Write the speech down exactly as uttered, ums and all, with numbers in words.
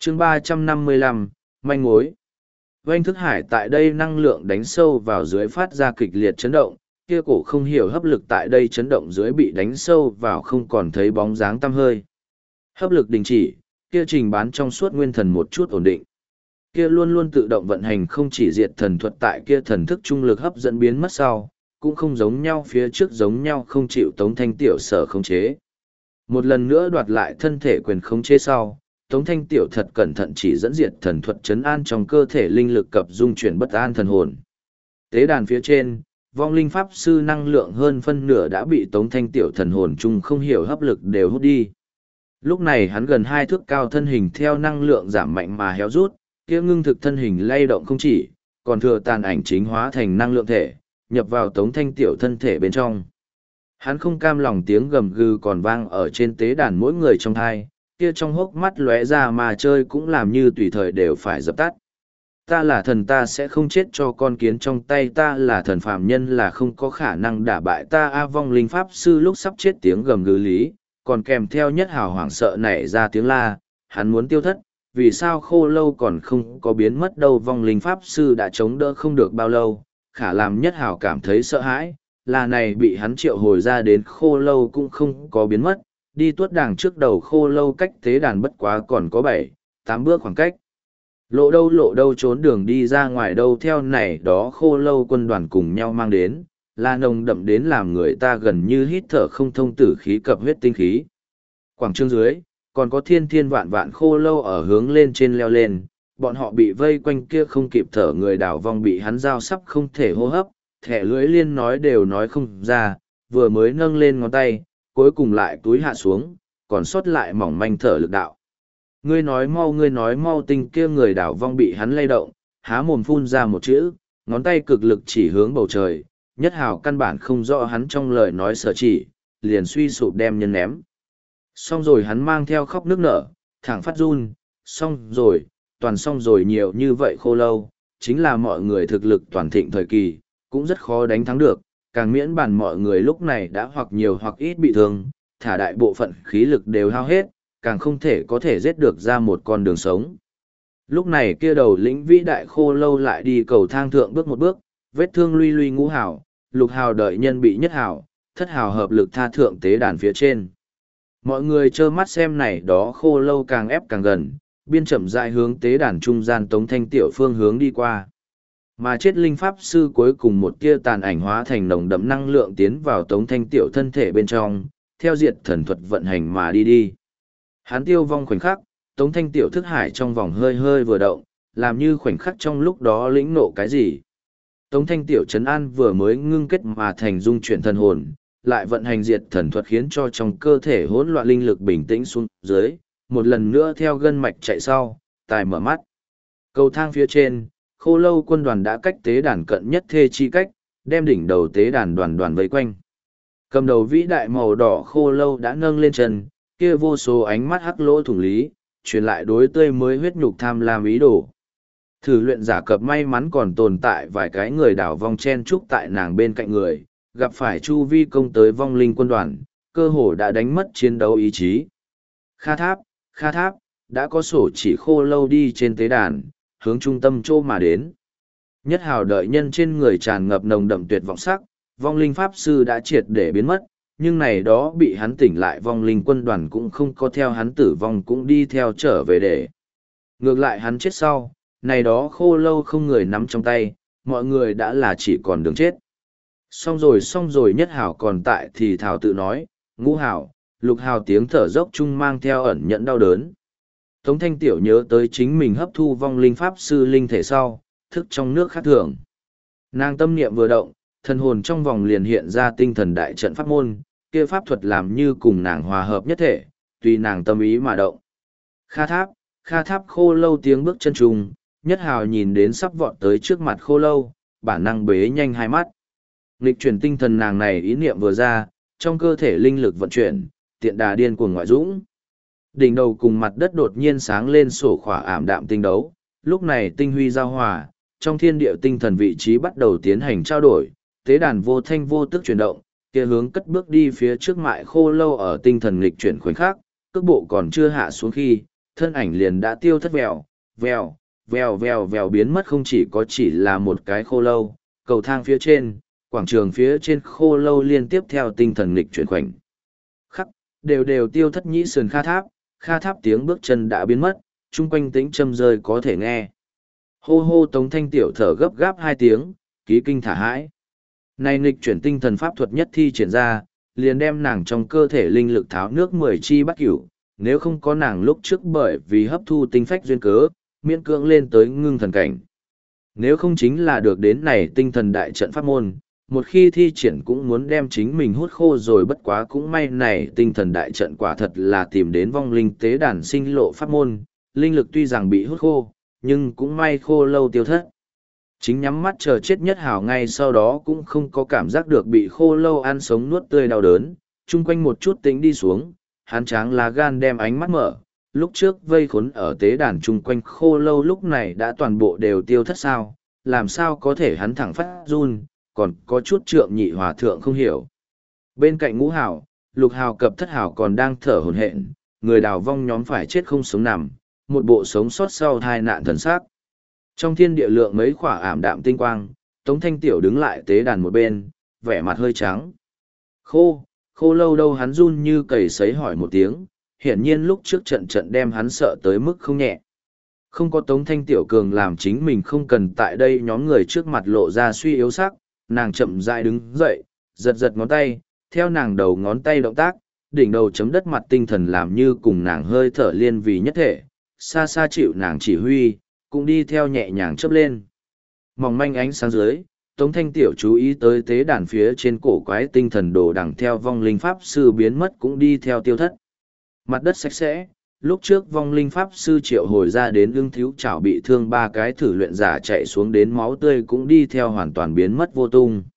chương ba trăm năm mươi lăm, manh mối. Oanh thức hải tại đây năng lượng đánh sâu vào dưới phát ra kịch liệt chấn động, kia cổ không hiểu hấp lực tại đây chấn động dưới bị đánh sâu vào không còn thấy bóng dáng tăm hơi. Hấp lực đình chỉ, kia trình bán trong suốt nguyên thần một chút ổn định. Kia luôn luôn tự động vận hành không chỉ diệt thần thuật tại kia thần thức trung lực hấp dẫn biến mất sau, cũng không giống nhau phía trước giống nhau không chịu Tống Thanh Tiểu sở khống chế. Một lần nữa đoạt lại thân thể quyền khống chế sau, Tống Thanh Tiểu thật cẩn thận chỉ dẫn diệt thần thuật chấn an trong cơ thể linh lực cập dung chuyển bất an thần hồn. Tế đàn phía trên, vong linh pháp sư năng lượng hơn phân nửa đã bị Tống Thanh Tiểu thần hồn chung không hiểu hấp lực đều hút đi. Lúc này hắn gần hai thước cao thân hình theo năng lượng giảm mạnh mà héo rút, kia ngưng thực thân hình lay động không chỉ, còn thừa tàn ảnh chính hóa thành năng lượng thể, nhập vào Tống Thanh Tiểu thân thể bên trong. Hắn không cam lòng tiếng gầm gừ còn vang ở trên tế đàn mỗi người trong thai, kia trong hốc mắt lóe ra mà chơi cũng làm như tùy thời đều phải dập tắt. Ta là thần, ta sẽ không chết cho con kiến trong tay, ta là thần phàm nhân là không có khả năng đả bại ta. A vong linh pháp sư lúc sắp chết tiếng gầm gừ lý, còn kèm theo nhất hào hoảng sợ nảy ra tiếng la, hắn muốn tiêu thất, vì sao khô lâu còn không có biến mất đâu. Vong linh pháp sư đã chống đỡ không được bao lâu, khả làm nhất hào cảm thấy sợ hãi, là này bị hắn triệu hồi ra đến khô lâu cũng không có biến mất, đi tuốt đàng trước đầu khô lâu cách tế đàn bất quá còn có bảy, tám bước khoảng cách. Lộ đâu lộ đâu trốn đường đi ra ngoài đâu theo này đó khô lâu quân đoàn cùng nhau mang đến, là nồng đậm đến làm người ta gần như hít thở không thông tử khí cập huyết tinh khí. Quảng trường dưới, còn có thiên thiên vạn vạn khô lâu ở hướng lên trên leo lên, bọn họ bị vây quanh kia không kịp thở người đảo vong bị hắn giao sắp không thể hô hấp, thẻ lưỡi liên nói đều nói không ra, vừa mới nâng lên ngón tay, cuối cùng lại túi hạ xuống, còn sót lại mỏng manh thở lực đạo. Ngươi nói mau, ngươi nói mau, tinh kia người đảo vong bị hắn lay động, há mồm phun ra một chữ, ngón tay cực lực chỉ hướng bầu trời, nhất hào căn bản không rõ hắn trong lời nói sở chỉ, liền suy sụp đem nhân ném. Xong rồi hắn mang theo khóc nước nở, thẳng phát run, xong rồi, toàn xong rồi nhiều như vậy khô lâu, chính là mọi người thực lực toàn thịnh thời kỳ, cũng rất khó đánh thắng được, càng miễn bàn mọi người lúc này đã hoặc nhiều hoặc ít bị thương, thả đại bộ phận khí lực đều hao hết, càng không thể có thể giết được ra một con đường sống. Lúc này kia đầu lĩnh vĩ đại khô lâu lại đi cầu thang thượng bước một bước, vết thương luy luy ngũ hào, lục hào đợi nhân bị nhất hào, thất hào hợp lực tha thượng tế đàn phía trên. Mọi người trơ mắt xem này đó khô lâu càng ép càng gần, biên chậm rãi hướng tế đàn trung gian Tống Thanh Tiểu phương hướng đi qua. Mà chết linh pháp sư cuối cùng một tia tàn ảnh hóa thành nồng đậm năng lượng tiến vào Tống Thanh Tiểu thân thể bên trong, theo diệt thần thuật vận hành mà đi đi. Hắn tiêu vong khoảnh khắc, Tống Thanh Tiểu thức hải trong vòng hơi hơi vừa động, làm như khoảnh khắc trong lúc đó lĩnh nộ cái gì. Tống Thanh Tiểu trấn an vừa mới ngưng kết mà thành dung chuyển thần hồn, lại vận hành diệt thần thuật khiến cho trong cơ thể hỗn loạn linh lực bình tĩnh xuống dưới, một lần nữa theo gân mạch chạy sau, tài mở mắt. Cầu thang phía trên, khô lâu quân đoàn đã cách tế đàn cận nhất thê chi cách, đem đỉnh đầu tế đàn đoàn đoàn vây quanh. Cầm đầu vĩ đại màu đỏ khô lâu đã nâng lên chân, kia vô số ánh mắt hắc lỗ thủng lý, truyền lại đối tươi mới huyết nhục tham lam ý đồ. Thử luyện giả cập may mắn còn tồn tại vài cái người đảo vong chen trúc tại nàng bên cạnh người, gặp phải chu vi công tới vong linh quân đoàn, cơ hồ đã đánh mất chiến đấu ý chí. Kha tháp, kha tháp, đã có sổ chỉ khô lâu đi trên tế đàn, hướng trung tâm chỗ mà đến. Nhất hào đợi nhân trên người tràn ngập nồng đậm tuyệt vọng sắc, vong linh pháp sư đã triệt để biến mất, nhưng này đó bị hắn tỉnh lại vong linh quân đoàn cũng không có theo hắn tử vong cũng đi theo trở về để. Ngược lại hắn chết sau, này đó khô lâu không người nắm trong tay, mọi người đã là chỉ còn đường chết. Xong rồi xong rồi nhất hào còn tại thì thảo tự nói, ngũ hào, lục hào tiếng thở dốc chung mang theo ẩn nhận đau đớn. Tống Thanh Tiểu nhớ tới chính mình hấp thu vong linh pháp sư linh thể sau, thức trong nước khác thường. Nàng tâm niệm vừa động, thần hồn trong vòng liền hiện ra tinh thần đại trận pháp môn, kia pháp thuật làm như cùng nàng hòa hợp nhất thể, tùy nàng tâm ý mà động. Kha tháp, kha tháp khô lâu tiếng bước chân trùng, nhất hào nhìn đến sắp vọt tới trước mặt khô lâu, bản năng bế nhanh hai mắt. Nghịch chuyển tinh thần nàng này ý niệm vừa ra, trong cơ thể linh lực vận chuyển, tiện đà điên cuồng ngoại dũng. Đỉnh đầu cùng mặt đất đột nhiên sáng lên sổ khỏa ảm đạm tinh đấu, lúc này tinh huy giao hòa, trong thiên địa tinh thần vị trí bắt đầu tiến hành trao đổi, tế đàn vô thanh vô tức chuyển động, kia hướng cất bước đi phía trước mại khô lâu ở tinh thần nghịch chuyển khoảnh khắc, cước bộ còn chưa hạ xuống khi, thân ảnh liền đã tiêu thất vèo, vèo, vèo vèo vèo biến mất, không chỉ có chỉ là một cái khô lâu, cầu thang phía trên, quảng trường phía trên khô lâu liên tiếp theo tinh thần nghịch chuyển khoảnh. Khắc, đều đều tiêu thất nhĩ sườn kha tháp, kha tháp tiếng bước chân đã biến mất, chung quanh tĩnh châm rơi có thể nghe. Hô hô Tống Thanh Tiểu thở gấp gáp hai tiếng, ký kinh thả hãi. Này nghịch chuyển tinh thần pháp thuật nhất thi triển ra, liền đem nàng trong cơ thể linh lực tháo nước mười chi bắt cửu, nếu không có nàng lúc trước bởi vì hấp thu tinh phách duyên cớ, miễn cưỡng lên tới ngưng thần cảnh. Nếu không chính là được đến này tinh thần đại trận pháp môn, một khi thi triển cũng muốn đem chính mình hút khô rồi, bất quá cũng may này tinh thần đại trận quả thật là tìm đến vong linh tế đàn sinh lộ pháp môn, linh lực tuy rằng bị hút khô, nhưng cũng may khô lâu tiêu thất. Chính nhắm mắt chờ chết nhất hào ngay sau đó cũng không có cảm giác được bị khô lâu ăn sống nuốt tươi đau đớn, chung quanh một chút tính đi xuống, hắn tráng lá gan đem ánh mắt mở, lúc trước vây khốn ở tế đàn chung quanh khô lâu lúc này đã toàn bộ đều tiêu thất sao, làm sao có thể hắn thẳng phát run, còn có chút trượng nhị hòa thượng không hiểu. Bên cạnh ngũ hào, lục hào cập thất hào còn đang thở hổn hển, người đào vong nhóm phải chết không sống nằm, một bộ sống sót sau tai nạn thần sắc. Trong thiên địa lượng mấy khỏa ảm đạm tinh quang, Tống Thanh Tiểu đứng lại tế đàn một bên, vẻ mặt hơi trắng. Khô, khô lâu đâu, hắn run như cầy sấy hỏi một tiếng, hiển nhiên lúc trước trận trận đem hắn sợ tới mức không nhẹ. Không có Tống Thanh Tiểu cường làm chính mình không cần tại đây nhóm người trước mặt lộ ra suy yếu sắc, nàng chậm rãi đứng dậy, giật giật ngón tay, theo nàng đầu ngón tay động tác, đỉnh đầu chấm đất mặt tinh thần làm như cùng nàng hơi thở liên vì nhất thể, xa xa chịu nàng chỉ huy, cũng đi theo nhẹ nhàng chớp lên. Mỏng manh ánh sáng dưới, Tống Thanh Tiểu chú ý tới tế đàn phía trên cổ quái tinh thần đồ đằng theo vong linh pháp sư biến mất cũng đi theo tiêu thất. Mặt đất sạch sẽ, lúc trước vong linh pháp sư triệu hồi ra đến ưng thiếu chảo bị thương ba cái thử luyện giả chạy xuống đến máu tươi cũng đi theo hoàn toàn biến mất vô tung.